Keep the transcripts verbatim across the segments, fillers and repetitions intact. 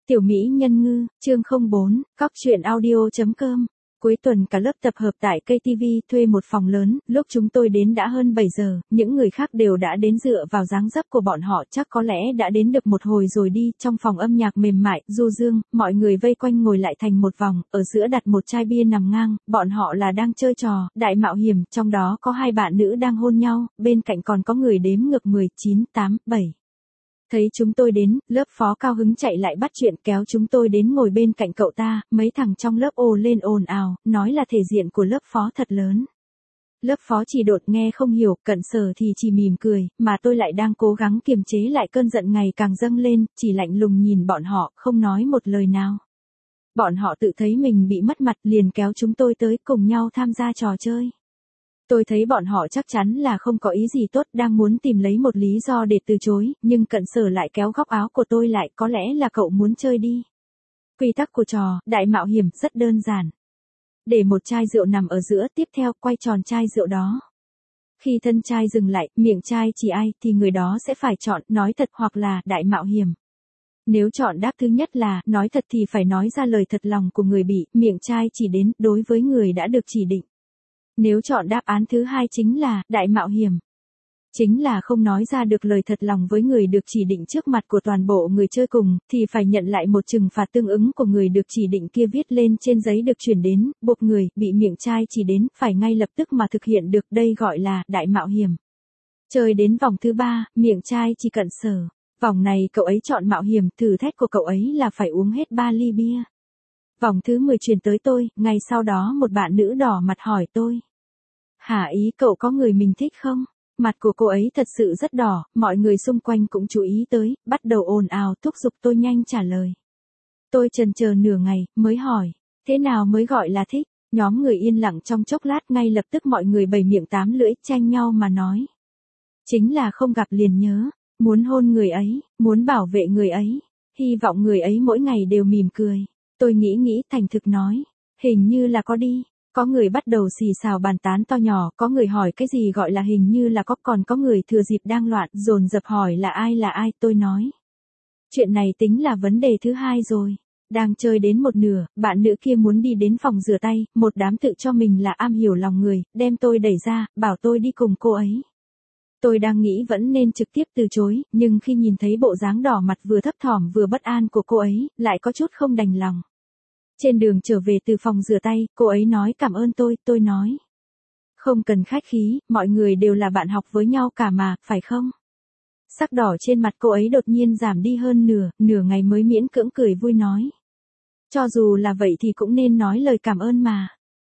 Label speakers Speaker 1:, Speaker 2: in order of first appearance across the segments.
Speaker 1: Tiểu Mỹ Nhân Ngư, chương không bốn, cóc truyện audio.com. Cuối tuần cả lớp tập hợp tại ca tê vê thuê một phòng lớn, lúc chúng tôi đến đã hơn bảy giờ, những người khác đều đã đến dựa vào dáng dấp của bọn họ chắc có lẽ đã đến được một hồi rồi đi, trong phòng âm nhạc mềm mại, du dương, mọi người vây quanh ngồi lại thành một vòng, ở giữa đặt một chai bia nằm ngang, bọn họ là đang chơi trò, đại mạo hiểm, trong đó có hai bạn nữ đang hôn nhau, bên cạnh còn có người đếm ngược mười, chín, tám, bảy. Thấy chúng tôi đến, lớp phó cao hứng chạy lại bắt chuyện kéo chúng tôi đến ngồi bên cạnh cậu ta, mấy thằng trong lớp ồ lên ồn ào, nói là thể diện của lớp phó thật lớn. Lớp phó chỉ đột nghe không hiểu, cận sở thì chỉ mỉm cười, mà tôi lại đang cố gắng kiềm chế lại cơn giận ngày càng dâng lên, chỉ lạnh lùng nhìn bọn họ, không nói một lời nào. Bọn họ tự thấy mình bị mất mặt liền kéo chúng tôi tới cùng nhau tham gia trò chơi. Tôi thấy bọn họ chắc chắn là không có ý gì tốt, đang muốn tìm lấy một lý do để từ chối, nhưng cận sở lại kéo góc áo của tôi lại, có lẽ là cậu muốn chơi đi. Quy tắc của trò, đại mạo hiểm, rất đơn giản. Để một chai rượu nằm ở giữa, tiếp theo quay tròn chai rượu đó. Khi thân chai dừng lại, miệng chai chỉ ai thì người đó sẽ phải chọn nói thật hoặc là đại mạo hiểm. Nếu chọn đáp thứ nhất là nói thật thì phải nói ra lời thật lòng của người bị, miệng chai chỉ đến đối với người đã được chỉ định. Nếu chọn đáp án thứ hai chính là đại mạo hiểm, chính là không nói ra được lời thật lòng với người được chỉ định trước mặt của toàn bộ người chơi cùng, thì phải nhận lại một trừng phạt tương ứng của người được chỉ định kia viết lên trên giấy được chuyển đến, buộc người bị miệng chai chỉ đến phải ngay lập tức mà thực hiện được, đây gọi là đại mạo hiểm. Chơi đến vòng thứ ba, miệng chai chỉ cận sở. Vòng này cậu ấy chọn mạo hiểm, thử thách của cậu ấy là phải uống hết ba ly bia. Vòng thứ mười chuyển tới tôi, ngay sau đó một bạn nữ đỏ mặt hỏi tôi. Hả, ý cậu có người mình thích không? Mặt của cô ấy thật sự rất đỏ, mọi người xung quanh cũng chú ý tới, bắt đầu ồn ào thúc giục tôi nhanh trả lời. Tôi chần chờ nửa ngày, mới hỏi, thế nào mới gọi là thích? Nhóm người yên lặng trong chốc lát, ngay lập tức mọi người bày miệng tám lưỡi tranh nhau mà nói. Chính là không gặp liền nhớ, muốn hôn người ấy, muốn bảo vệ người ấy, hy vọng người ấy mỗi ngày đều mỉm cười. Tôi nghĩ nghĩ thành thực nói, hình như là có đi. Có người bắt đầu xì xào bàn tán to nhỏ, có người hỏi cái gì gọi là hình như là có, còn có người thừa dịp đang loạn, dồn dập hỏi là ai là ai, tôi nói. Chuyện này tính là vấn đề thứ hai rồi. Đang chơi đến một nửa, bạn nữ kia muốn đi đến phòng rửa tay, một đám tự cho mình là am hiểu lòng người, đem tôi đẩy ra, bảo tôi đi cùng cô ấy. Tôi đang nghĩ vẫn nên trực tiếp từ chối, nhưng khi nhìn thấy bộ dáng đỏ mặt vừa thấp thỏm vừa bất an của cô ấy, lại có chút không đành lòng. Trên đường trở về từ phòng rửa tay, cô ấy nói cảm ơn tôi, tôi nói. Không cần khách khí, mọi người đều là bạn học với nhau cả mà, phải không? Sắc đỏ trên mặt cô ấy đột nhiên giảm đi hơn nửa, nửa ngày mới miễn cưỡng cười vui nói. Cho dù là vậy thì cũng nên nói lời cảm ơn mà.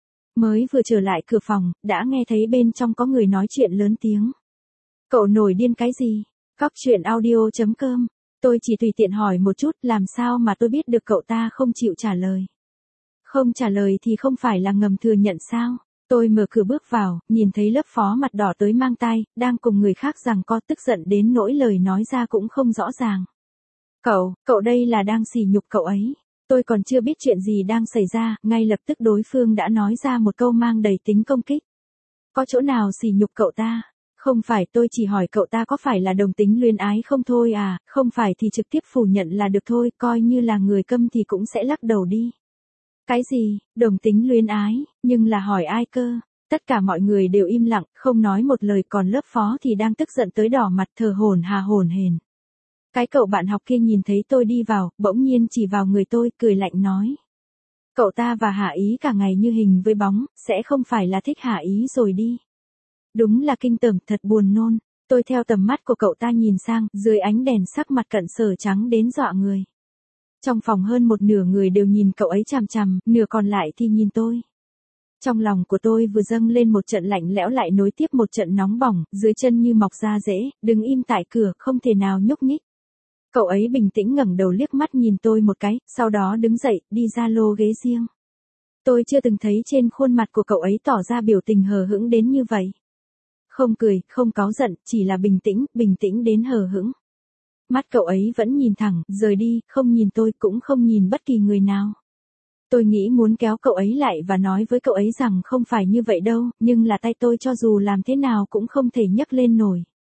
Speaker 1: Mới vừa trở lại cửa phòng, đã nghe thấy bên trong có người nói chuyện lớn tiếng. Cậu nổi điên cái gì? Cóc truyện audio.com. Tôi chỉ tùy tiện hỏi một chút, làm sao mà tôi biết được cậu ta không chịu trả lời. Không trả lời thì không phải là ngầm thừa nhận sao? Tôi mở cửa bước vào, nhìn thấy lớp phó mặt đỏ tới mang tai, đang cùng người khác giằng co, tức giận đến nỗi lời nói ra cũng không rõ ràng. Cậu, cậu đây là đang sỉ nhục cậu ấy. Tôi còn chưa biết chuyện gì đang xảy ra, ngay lập tức đối phương đã nói ra một câu mang đầy tính công kích. Có chỗ nào sỉ nhục cậu ta? Không phải, tôi chỉ hỏi cậu ta có phải là đồng tính luyến ái không thôi à, không phải thì trực tiếp phủ nhận là được thôi, coi như là người câm thì cũng sẽ lắc đầu đi. Cái gì, đồng tính luyến ái, nhưng là hỏi ai cơ? Tất cả mọi người đều im lặng, không nói một lời, còn lớp phó thì đang tức giận tới đỏ mặt thờ hổn hà hổn hển. Cái cậu bạn học kia nhìn thấy tôi đi vào, bỗng nhiên chỉ vào người tôi, cười lạnh nói. Cậu ta và Hạ Ý cả ngày như hình với bóng, sẽ không phải là thích Hạ Ý rồi đi. Đúng là kinh tởm, thật buồn nôn. Tôi theo tầm mắt của cậu ta nhìn sang, dưới ánh đèn sắc mặt cận sở trắng đến dọa người. Trong phòng hơn một nửa người đều nhìn cậu ấy chằm chằm, nửa còn lại thì nhìn tôi. Trong lòng của tôi vừa dâng lên một trận lạnh lẽo lại nối tiếp một trận nóng bỏng, dưới chân như mọc da rễ, đứng im tại cửa, không thể nào nhúc nhích. Cậu ấy bình tĩnh ngẩng đầu liếc mắt nhìn tôi một cái, sau đó đứng dậy, đi ra lô ghế riêng. Tôi chưa từng thấy trên khuôn mặt của cậu ấy tỏ ra biểu tình hờ hững đến như vậy. Không cười, không cáu giận, chỉ là bình tĩnh, bình tĩnh đến hờ hững. Mắt cậu ấy vẫn nhìn thẳng, rời đi, không nhìn tôi, cũng không nhìn bất kỳ người nào. Tôi nghĩ muốn kéo cậu ấy lại và nói với cậu ấy rằng không phải như vậy đâu, nhưng là tay tôi cho dù làm thế nào cũng không thể nhấc lên nổi.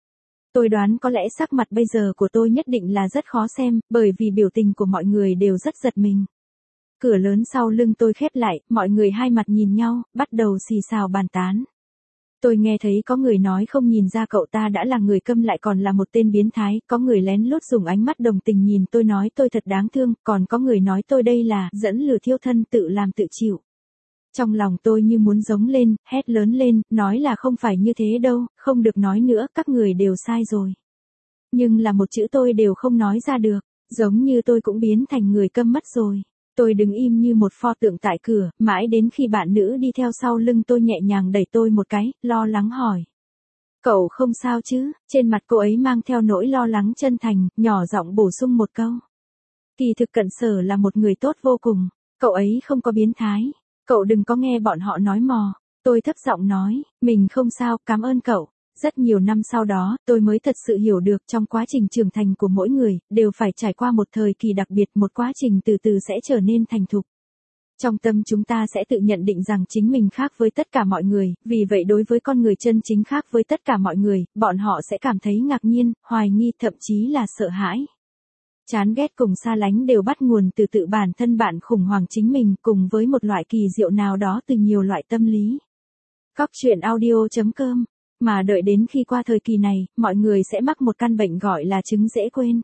Speaker 1: Tôi đoán có lẽ sắc mặt bây giờ của tôi nhất định là rất khó xem, bởi vì biểu tình của mọi người đều rất giật mình. Cửa lớn sau lưng tôi khép lại, mọi người hai mặt nhìn nhau, bắt đầu xì xào bàn tán. Tôi nghe thấy có người nói không nhìn ra cậu ta đã là người câm lại còn là một tên biến thái, có người lén lút dùng ánh mắt đồng tình nhìn tôi nói tôi thật đáng thương, còn có người nói tôi đây là dẫn lừa thiêu thân tự làm tự chịu. Trong lòng tôi như muốn giống lên, hét lớn lên, nói là không phải như thế đâu, không được nói nữa, các người đều sai rồi. Nhưng là một chữ tôi đều không nói ra được, giống như tôi cũng biến thành người câm mất rồi. Tôi đứng im như một pho tượng tại cửa, mãi đến khi bạn nữ đi theo sau lưng tôi nhẹ nhàng đẩy tôi một cái, lo lắng hỏi. Cậu không sao chứ? Trên mặt cô ấy mang theo nỗi lo lắng chân thành, nhỏ giọng bổ sung một câu. Kỳ thực Cận Sở là một người tốt vô cùng, cậu ấy không có biến thái. Cậu đừng có nghe bọn họ nói mò. Tôi thấp giọng nói, mình không sao, cảm ơn cậu. Rất nhiều năm sau đó, tôi mới thật sự hiểu được trong quá trình trưởng thành của mỗi người, đều phải trải qua một thời kỳ đặc biệt, một quá trình từ từ sẽ trở nên thành thục. Trong tâm chúng ta sẽ tự nhận định rằng chính mình khác với tất cả mọi người, vì vậy đối với con người chân chính khác với tất cả mọi người, bọn họ sẽ cảm thấy ngạc nhiên, hoài nghi, thậm chí là sợ hãi. Chán ghét cùng xa lánh đều bắt nguồn từ tự bản thân bạn khủng hoảng chính mình cùng với một loại kỳ diệu nào đó từ nhiều loại tâm lý. Cóc truyện audio chấm com. Mà đợi đến khi qua thời kỳ này, mọi người sẽ mắc một căn bệnh gọi là chứng dễ quên.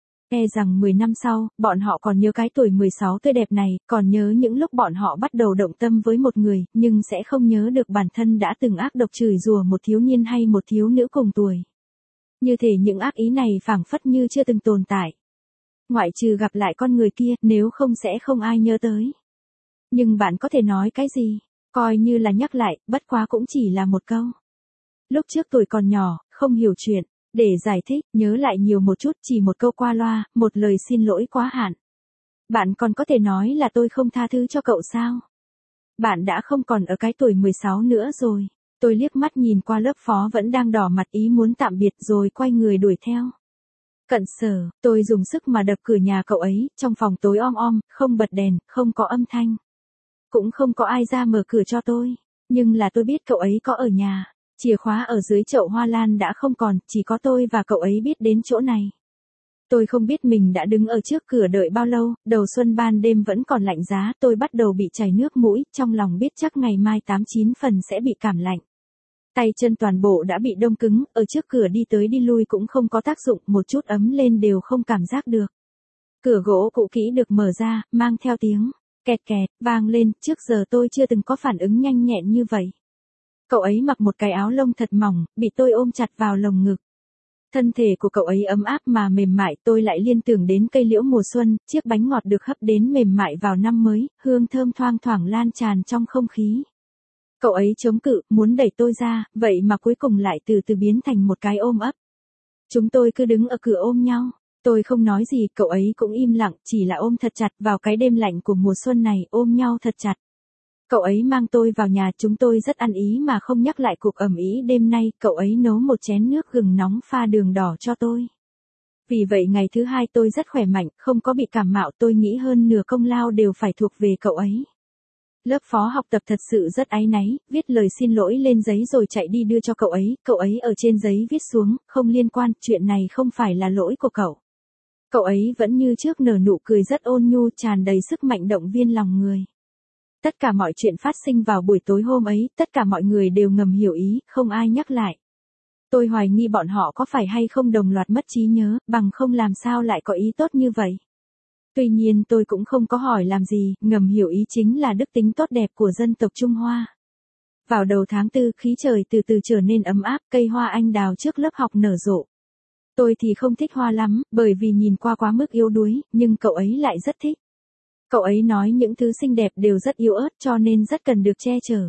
Speaker 1: E rằng mười năm sau, bọn họ còn nhớ cái tuổi mười sáu tươi đẹp này, còn nhớ những lúc bọn họ bắt đầu động tâm với một người, nhưng sẽ không nhớ được bản thân đã từng ác độc chửi rủa một thiếu niên hay một thiếu nữ cùng tuổi. Như thể những ác ý này phảng phất như chưa từng tồn tại. Ngoại trừ gặp lại con người kia, nếu không sẽ không ai nhớ tới. Nhưng bạn có thể nói cái gì? Coi như là nhắc lại, bất quá cũng chỉ là một câu. Lúc trước tuổi còn nhỏ, không hiểu chuyện, để giải thích, nhớ lại nhiều một chút, chỉ một câu qua loa, một lời xin lỗi quá hạn. Bạn còn có thể nói là tôi không tha thứ cho cậu sao? Bạn đã không còn ở cái tuổi mười sáu nữa rồi. Tôi liếc mắt nhìn qua lớp phó vẫn đang đỏ mặt ý muốn tạm biệt rồi quay người đuổi theo. Cận Sở, tôi dùng sức mà đập cửa nhà cậu ấy, trong phòng tối om om, không bật đèn, không có âm thanh. Cũng không có ai ra mở cửa cho tôi. Nhưng là tôi biết cậu ấy có ở nhà. Chìa khóa ở dưới chậu hoa lan đã không còn, chỉ có tôi và cậu ấy biết đến chỗ này. Tôi không biết mình đã đứng ở trước cửa đợi bao lâu, đầu xuân ban đêm vẫn còn lạnh giá, tôi bắt đầu bị chảy nước mũi, trong lòng biết chắc ngày mai tám chín phần sẽ bị cảm lạnh. Tay chân toàn bộ đã bị đông cứng, ở trước cửa đi tới đi lui cũng không có tác dụng, một chút ấm lên đều không cảm giác được. Cửa gỗ cũ kỹ được mở ra, mang theo tiếng kẹt kẹt, vang lên, trước giờ tôi chưa từng có phản ứng nhanh nhẹn như vậy. Cậu ấy mặc một cái áo lông thật mỏng, bị tôi ôm chặt vào lồng ngực. Thân thể của cậu ấy ấm áp mà mềm mại, tôi lại liên tưởng đến cây liễu mùa xuân, chiếc bánh ngọt được hấp đến mềm mại vào năm mới, hương thơm thoang thoảng lan tràn trong không khí. Cậu ấy chống cự, muốn đẩy tôi ra, vậy mà cuối cùng lại từ từ biến thành một cái ôm ấp. Chúng tôi cứ đứng ở cửa ôm nhau, tôi không nói gì, cậu ấy cũng im lặng, chỉ là ôm thật chặt vào cái đêm lạnh của mùa xuân này, ôm nhau thật chặt. Cậu ấy mang tôi vào nhà, chúng tôi rất ăn ý mà không nhắc lại cuộc ầm ĩ đêm nay, cậu ấy nấu một chén nước gừng nóng pha đường đỏ cho tôi. Vì vậy ngày thứ hai tôi rất khỏe mạnh, không có bị cảm mạo, tôi nghĩ hơn nửa công lao đều phải thuộc về cậu ấy. Lớp phó học tập thật sự rất áy náy, viết lời xin lỗi lên giấy rồi chạy đi đưa cho cậu ấy, cậu ấy ở trên giấy viết xuống, không liên quan, chuyện này không phải là lỗi của cậu. Cậu ấy vẫn như trước nở nụ cười rất ôn nhu, tràn đầy sức mạnh động viên lòng người. Tất cả mọi chuyện phát sinh vào buổi tối hôm ấy, tất cả mọi người đều ngầm hiểu ý, không ai nhắc lại. Tôi hoài nghi bọn họ có phải hay không đồng loạt mất trí nhớ, bằng không làm sao lại có ý tốt như vậy. Tuy nhiên tôi cũng không có hỏi làm gì, ngầm hiểu ý chính là đức tính tốt đẹp của dân tộc Trung Hoa. Vào đầu tháng tư, khí trời từ từ trở nên ấm áp, cây hoa anh đào trước lớp học nở rộ. Tôi thì không thích hoa lắm, bởi vì nhìn qua quá mức yếu đuối, nhưng cậu ấy lại rất thích. Cậu ấy nói những thứ xinh đẹp đều rất yếu ớt cho nên rất cần được che chở.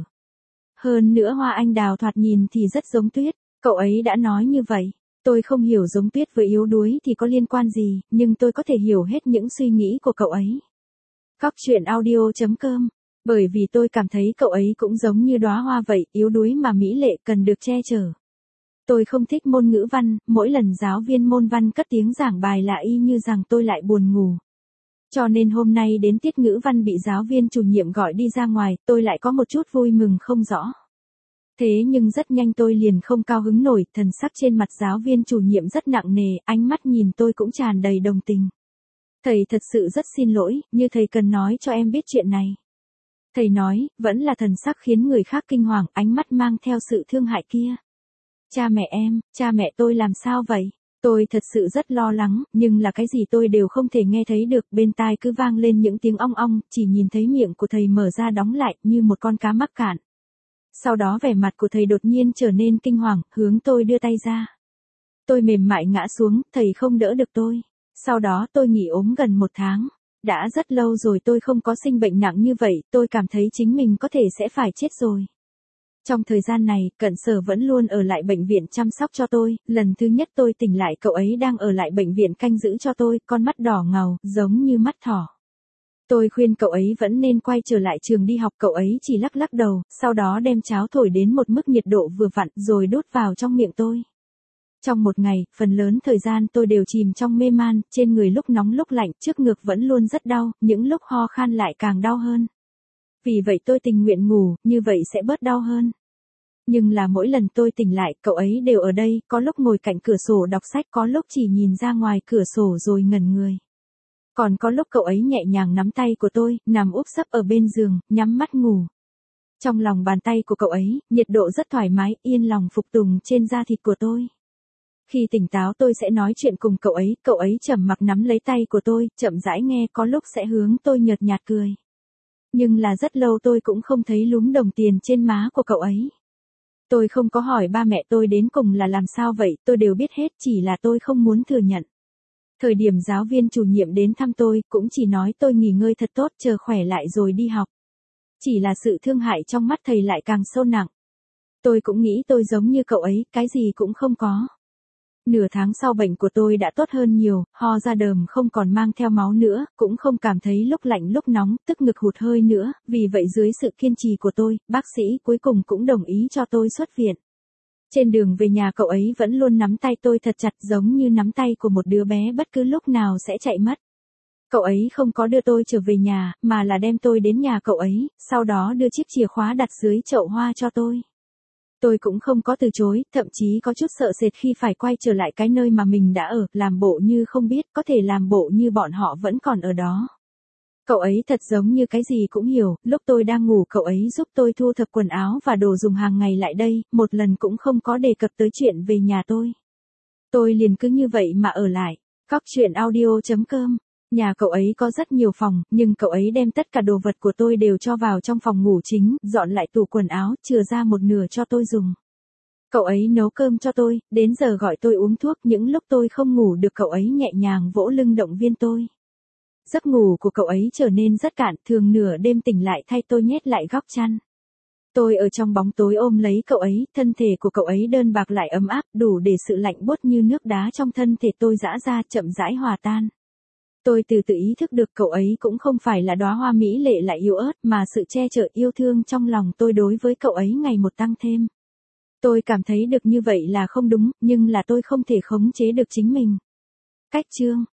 Speaker 1: Hơn nữa hoa anh đào thoạt nhìn thì rất giống tuyết, cậu ấy đã nói như vậy. Tôi không hiểu giống tuyết với yếu đuối thì có liên quan gì, nhưng tôi có thể hiểu hết những suy nghĩ của cậu ấy. Cóc truyện audio chấm com. Bởi vì tôi cảm thấy cậu ấy cũng giống như đóa hoa vậy, yếu đuối mà mỹ lệ cần được che chở. Tôi không thích môn ngữ văn, mỗi lần giáo viên môn văn cất tiếng giảng bài là y như rằng tôi lại buồn ngủ. Cho nên hôm nay đến tiết ngữ văn bị giáo viên chủ nhiệm gọi đi ra ngoài, tôi lại có một chút vui mừng không rõ. Thế nhưng rất nhanh tôi liền không cao hứng nổi, thần sắc trên mặt giáo viên chủ nhiệm rất nặng nề, ánh mắt nhìn tôi cũng tràn đầy đồng tình. Thầy thật sự rất xin lỗi, như thầy cần nói cho em biết chuyện này. Thầy nói, vẫn là thần sắc khiến người khác kinh hoàng, ánh mắt mang theo sự thương hại kia. Cha mẹ em, cha mẹ tôi làm sao vậy? Tôi thật sự rất lo lắng, nhưng là cái gì tôi đều không thể nghe thấy được, bên tai cứ vang lên những tiếng ong ong, chỉ nhìn thấy miệng của thầy mở ra đóng lại, như một con cá mắc cạn. Sau đó vẻ mặt của thầy đột nhiên trở nên kinh hoàng, hướng tôi đưa tay ra. Tôi mềm mại ngã xuống, thầy không đỡ được tôi. Sau đó tôi nghỉ ốm gần một tháng. Đã rất lâu rồi tôi không có sinh bệnh nặng như vậy, tôi cảm thấy chính mình có thể sẽ phải chết rồi. Trong thời gian này, Cận Sở vẫn luôn ở lại bệnh viện chăm sóc cho tôi, lần thứ nhất tôi tỉnh lại cậu ấy đang ở lại bệnh viện canh giữ cho tôi, con mắt đỏ ngầu, giống như mắt thỏ. Tôi khuyên cậu ấy vẫn nên quay trở lại trường đi học, cậu ấy chỉ lắc lắc đầu, sau đó đem cháo thổi đến một mức nhiệt độ vừa vặn rồi đút vào trong miệng tôi. Trong một ngày, phần lớn thời gian tôi đều chìm trong mê man, trên người lúc nóng lúc lạnh, trước ngực vẫn luôn rất đau, những lúc ho khan lại càng đau hơn. Vì vậy tôi tình nguyện ngủ, như vậy sẽ bớt đau hơn. Nhưng là mỗi lần tôi tỉnh lại, cậu ấy đều ở đây, có lúc ngồi cạnh cửa sổ đọc sách, có lúc chỉ nhìn ra ngoài cửa sổ rồi ngẩn người. Còn có lúc cậu ấy nhẹ nhàng nắm tay của tôi, nằm úp sấp ở bên giường, nhắm mắt ngủ. Trong lòng bàn tay của cậu ấy, nhiệt độ rất thoải mái, yên lòng phục tùng trên da thịt của tôi. Khi tỉnh táo tôi sẽ nói chuyện cùng cậu ấy, cậu ấy chậm mặc nắm lấy tay của tôi, chậm rãi nghe, có lúc sẽ hướng tôi nhợt nhạt cười. Nhưng là rất lâu tôi cũng không thấy lúm đồng tiền trên má của cậu ấy. Tôi không có hỏi ba mẹ tôi đến cùng là làm sao vậy, tôi đều biết hết, chỉ là tôi không muốn thừa nhận. Thời điểm giáo viên chủ nhiệm đến thăm tôi, cũng chỉ nói tôi nghỉ ngơi thật tốt, chờ khỏe lại rồi đi học. Chỉ là sự thương hại trong mắt thầy lại càng sâu nặng. Tôi cũng nghĩ tôi giống như cậu ấy, cái gì cũng không có. Nửa tháng sau bệnh của tôi đã tốt hơn nhiều, ho ra đờm không còn mang theo máu nữa, cũng không cảm thấy lúc lạnh lúc nóng, tức ngực hụt hơi nữa, vì vậy dưới sự kiên trì của tôi, bác sĩ cuối cùng cũng đồng ý cho tôi xuất viện. Trên đường về nhà cậu ấy vẫn luôn nắm tay tôi thật chặt giống như nắm tay của một đứa bé bất cứ lúc nào sẽ chạy mất. Cậu ấy không có đưa tôi trở về nhà, mà là đem tôi đến nhà cậu ấy, sau đó đưa chiếc chìa khóa đặt dưới chậu hoa cho tôi. Tôi cũng không có từ chối, thậm chí có chút sợ sệt khi phải quay trở lại cái nơi mà mình đã ở, làm bộ như không biết, có thể làm bộ như bọn họ vẫn còn ở đó. Cậu ấy thật giống như cái gì cũng hiểu, lúc tôi đang ngủ cậu ấy giúp tôi thu thập quần áo và đồ dùng hàng ngày lại đây, một lần cũng không có đề cập tới chuyện về nhà tôi. Tôi liền cứ như vậy mà ở lại. Cóc truyện audio chấm com. Nhà cậu ấy có rất nhiều phòng, nhưng cậu ấy đem tất cả đồ vật của tôi đều cho vào trong phòng ngủ chính, dọn lại tủ quần áo, chừa ra một nửa cho tôi dùng. Cậu ấy nấu cơm cho tôi, đến giờ gọi tôi uống thuốc, những lúc tôi không ngủ được cậu ấy nhẹ nhàng vỗ lưng động viên tôi. Giấc ngủ của cậu ấy trở nên rất cạn, thường nửa đêm tỉnh lại thay tôi nhét lại góc chăn. Tôi ở trong bóng tối ôm lấy cậu ấy, thân thể của cậu ấy đơn bạc lại ấm áp, đủ để sự lạnh buốt như nước đá trong thân thể tôi giã ra chậm rãi hòa tan. Tôi từ từ ý thức được cậu ấy cũng không phải là đóa hoa mỹ lệ lại yếu ớt, mà sự che chở yêu thương trong lòng tôi đối với cậu ấy ngày một tăng thêm. Tôi cảm thấy được như vậy là không đúng, nhưng là tôi không thể khống chế được chính mình. Cách chương